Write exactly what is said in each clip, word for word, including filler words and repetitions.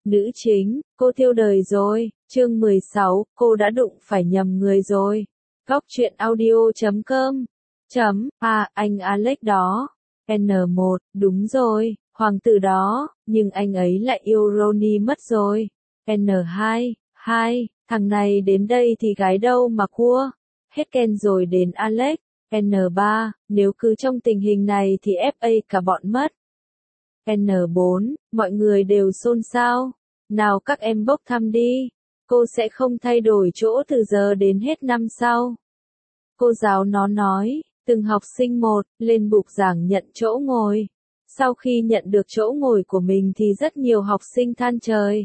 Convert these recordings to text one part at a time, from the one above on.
Nữ chính, cô tiêu đời rồi, chương mười sáu, cô đã đụng phải nhầm người rồi. Góc truyện audio chấm com. Chấm, à, anh Alex đó. N một, đúng rồi, hoàng tử đó, nhưng anh ấy lại yêu Ronnie mất rồi. N hai, hai, thằng này đến đây thì gái đâu mà cua. Hết Ken rồi đến Alex. N ba, nếu cứ trong tình hình này thì ép a cả bọn mất. N bốn, mọi người đều xôn xao. Nào các em bốc thăm đi. Cô sẽ không thay đổi chỗ từ giờ đến hết năm sau. Cô giáo nó nói, từng học sinh một, lên bục giảng nhận chỗ ngồi. Sau khi nhận được chỗ ngồi của mình thì rất nhiều học sinh than trời.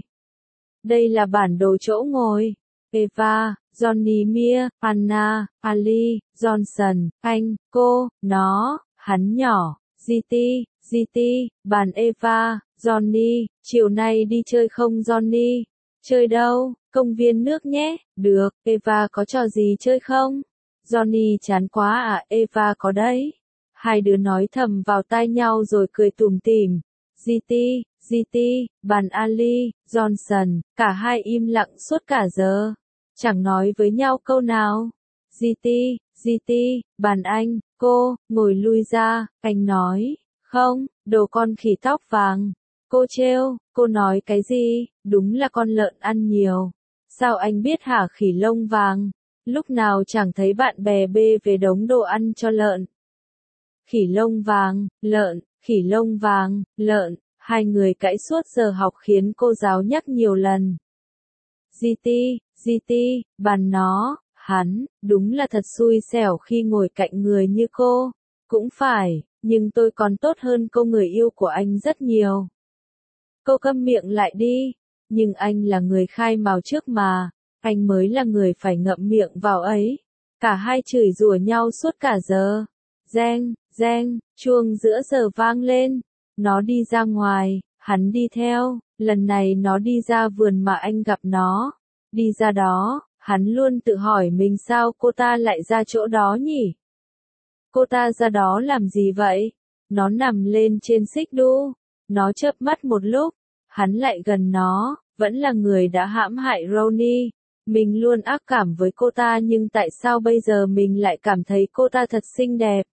Đây là bản đồ chỗ ngồi. Eva, Johnny Mia, Anna, Ali, Johnson, anh, cô, nó, hắn nhỏ, giê tê, giê tê, bàn Eva, Johnny, chiều nay đi chơi không Johnny? Chơi đâu? Công viên nước nhé. Được, Eva có trò gì chơi không? Johnny chán quá à, Eva có đấy. Hai đứa nói thầm vào tai nhau rồi cười tủm tỉm. giê tê, giê tê, bàn Ali, Johnson, cả hai im lặng suốt cả giờ. Chẳng nói với nhau câu nào. giê tê, giê tê, bàn anh, cô, ngồi lui ra, anh nói, không, đồ con khỉ tóc vàng. Cô trêu, cô nói cái gì, đúng là con lợn ăn nhiều. Sao anh biết hả khỉ lông vàng? Lúc nào chẳng thấy bạn bè bê về đống đồ ăn cho lợn. Khỉ lông vàng, lợn, khỉ lông vàng, lợn, hai người cãi suốt giờ học khiến cô giáo nhắc nhiều lần. giê tê, giê tê, bàn nó, hắn, đúng là thật xui xẻo khi ngồi cạnh người như cô. Cũng phải, nhưng tôi còn tốt hơn cô người yêu của anh rất nhiều. Cô câm miệng lại đi, nhưng anh là người khai mào trước mà, anh mới là người phải ngậm miệng vào ấy. Cả hai chửi rủa nhau suốt cả giờ. Reng, reng, chuông giữa giờ vang lên. Nó đi ra ngoài, hắn đi theo, lần này nó đi ra vườn mà anh gặp nó. Đi ra đó, hắn luôn tự hỏi mình sao cô ta lại ra chỗ đó nhỉ? Cô ta ra đó làm gì vậy? Nó nằm lên trên xích đu. Nó chớp mắt một lúc, hắn lại gần nó, vẫn là người đã hãm hại Ronnie. Mình luôn ác cảm với cô ta nhưng tại sao bây giờ mình lại cảm thấy cô ta thật xinh đẹp?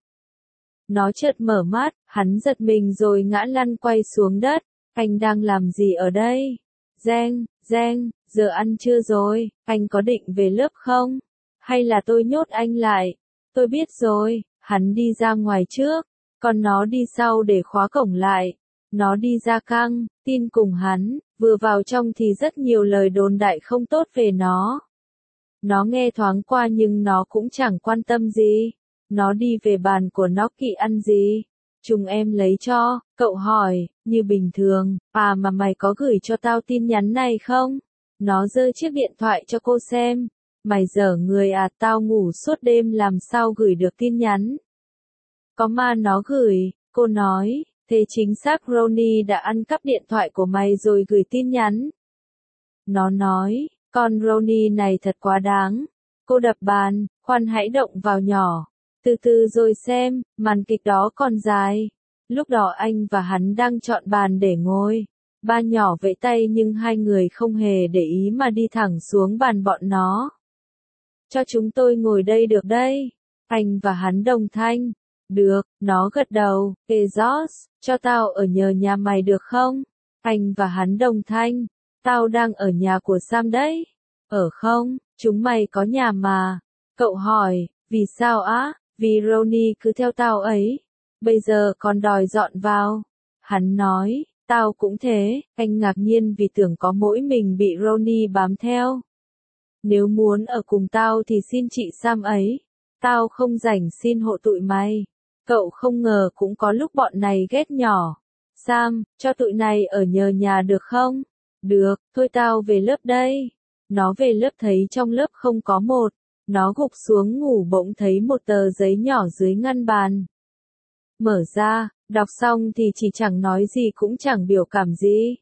Nó chợt mở mắt, hắn giật mình rồi ngã lăn quay xuống đất. Anh đang làm gì ở đây? Reng, reng, giờ ăn trưa rồi, anh có định về lớp không? Hay là tôi nhốt anh lại? Tôi biết rồi, hắn đi ra ngoài trước, còn nó đi sau để khóa cổng lại. Nó đi ra căng, tin cùng hắn, vừa vào trong thì rất nhiều lời đồn đại không tốt về nó. Nó nghe thoáng qua nhưng nó cũng chẳng quan tâm gì. Nó đi về bàn của nó kỵ ăn gì. Chúng em lấy cho, cậu hỏi, như bình thường, à mà mày có gửi cho tao tin nhắn này không? Nó giơ chiếc điện thoại cho cô xem. Mày dở người à, tao ngủ suốt đêm làm sao gửi được tin nhắn. Có mà nó gửi, cô nói. Thế chính xác Ronnie đã ăn cắp điện thoại của mày rồi gửi tin nhắn. Nó nói, con Ronnie này thật quá đáng. Cô đập bàn, khoan hãy động vào nhỏ. Từ từ rồi xem, màn kịch đó còn dài. Lúc đó anh và hắn đang chọn bàn để ngồi. Ba nhỏ vẫy tay nhưng hai người không hề để ý mà đi thẳng xuống bàn bọn nó. Cho chúng tôi ngồi đây được đây. Anh và hắn đồng thanh. Được, nó gật đầu, Ezos, cho tao ở nhờ nhà mày được không? Anh và hắn đồng thanh, tao đang ở nhà của Sam đấy. Ở không, chúng mày có nhà mà. Cậu hỏi, vì sao á? Vì Ronnie cứ theo tao ấy. Bây giờ còn đòi dọn vào. Hắn nói, tao cũng thế, anh ngạc nhiên vì tưởng có mỗi mình bị Ronnie bám theo. Nếu muốn ở cùng tao thì xin chị Sam ấy. Tao không rảnh xin hộ tụi mày. Cậu không ngờ cũng có lúc bọn này ghét nhỏ. Sam, cho tụi này ở nhờ nhà được không? Được, thôi tao về lớp đây. Nó về lớp thấy trong lớp không có một. Nó gục xuống ngủ bỗng thấy một tờ giấy nhỏ dưới ngăn bàn. Mở ra, đọc xong thì chỉ chẳng nói gì cũng chẳng biểu cảm gì.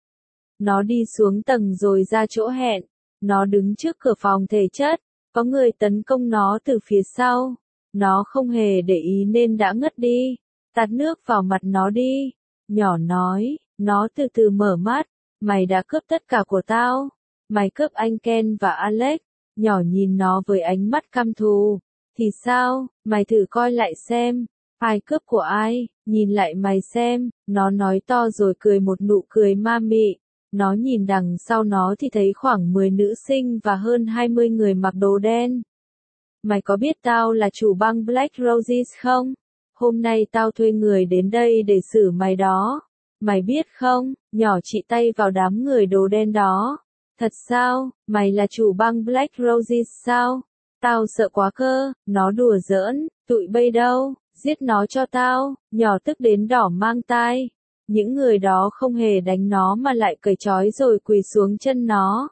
Nó đi xuống tầng rồi ra chỗ hẹn. Nó đứng trước cửa phòng thể chất. Có người tấn công nó từ phía sau. Nó không hề để ý nên đã ngất đi. Tạt nước vào mặt nó đi. Nhỏ nói, nó từ từ mở mắt. Mày đã cướp tất cả của tao. Mày cướp anh Ken và Alex. Nhỏ nhìn nó với ánh mắt căm thù. Thì sao, mày thử coi lại xem. Ai cướp của ai, nhìn lại mày xem. Nó nói to rồi cười một nụ cười ma mị. Nó nhìn đằng sau nó thì thấy khoảng mười nữ sinh và hơn hai mươi người mặc đồ đen. Mày có biết tao là chủ băng Black Roses không? Hôm nay tao thuê người đến đây để xử mày đó. Mày biết không, nhỏ chỉ tay vào đám người đồ đen đó. Thật sao, mày là chủ băng Black Roses sao? Tao sợ quá cơ, nó đùa giỡn, tụi bay đâu, giết nó cho tao, nhỏ tức đến đỏ mang tai. Những người đó không hề đánh nó mà lại cởi trói rồi quỳ xuống chân nó.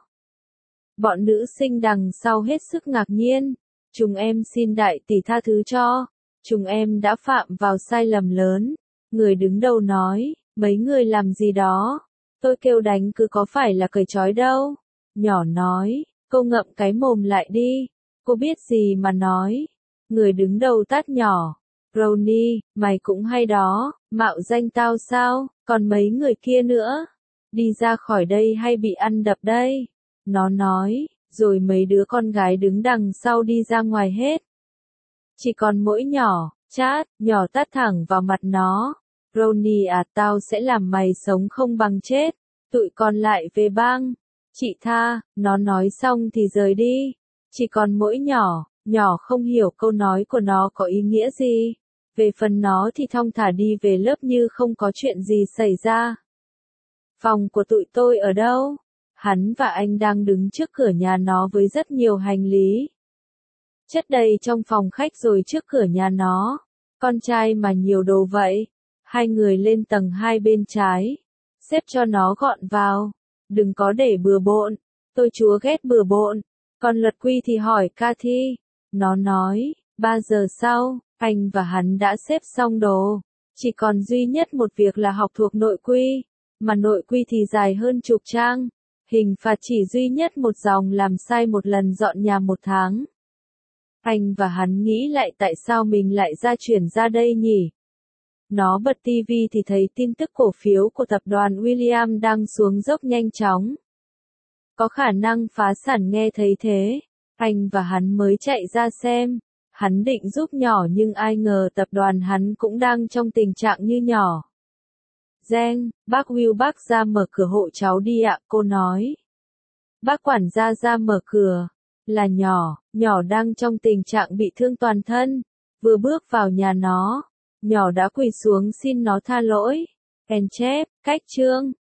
Bọn nữ sinh đằng sau hết sức ngạc nhiên. Chúng em xin đại tỷ tha thứ cho. Chúng em đã phạm vào sai lầm lớn. Người đứng đầu nói, mấy người làm gì đó. Tôi kêu đánh cứ có phải là cởi trói đâu. Nhỏ nói, cô ngậm cái mồm lại đi. Cô biết gì mà nói. Người đứng đầu tát nhỏ. Brownie, mày cũng hay đó, mạo danh tao sao, còn mấy người kia nữa. Đi ra khỏi đây hay bị ăn đập đây. Nó nói, rồi mấy đứa con gái đứng đằng sau đi ra ngoài hết. Chỉ còn mỗi nhỏ, chát, nhỏ tát thẳng vào mặt nó. Brownie à, tao sẽ làm mày sống không bằng chết. Tụi còn lại về bang. Chị tha, nó nói xong thì rời đi. Chỉ còn mỗi nhỏ, nhỏ không hiểu câu nói của nó có ý nghĩa gì. Về phần nó thì thong thả đi về lớp như không có chuyện gì xảy ra. Phòng của tụi tôi ở đâu? Hắn và anh đang đứng trước cửa nhà nó với rất nhiều hành lý. Chất đầy trong phòng khách rồi trước cửa nhà nó. Con trai mà nhiều đồ vậy. Hai người lên tầng hai bên trái. Xếp cho nó gọn vào. Đừng có để bừa bộn. Tôi chúa ghét bừa bộn. Còn luật quy thì hỏi Cathy. Nó nói, ba giờ sau, anh và hắn đã xếp xong đồ. Chỉ còn duy nhất một việc là học thuộc nội quy. Mà nội quy thì dài hơn chục trang. Hình phạt chỉ duy nhất một dòng làm sai một lần dọn nhà một tháng. Anh và hắn nghĩ lại tại sao mình lại ra chuyển ra đây nhỉ? Nó bật tivi thì thấy tin tức cổ phiếu của tập đoàn William đang xuống dốc nhanh chóng. Có khả năng phá sản nghe thấy thế. Anh và hắn mới chạy ra xem. Hắn định giúp nhỏ nhưng ai ngờ tập đoàn hắn cũng đang trong tình trạng như nhỏ. Giang, bác Will bác ra mở cửa hộ cháu đi ạ, cô nói. Bác quản gia ra mở cửa. Là nhỏ, nhỏ đang trong tình trạng bị thương toàn thân. Vừa bước vào nhà nó, nhỏ đã quỳ xuống xin nó tha lỗi. En chép, cách chương.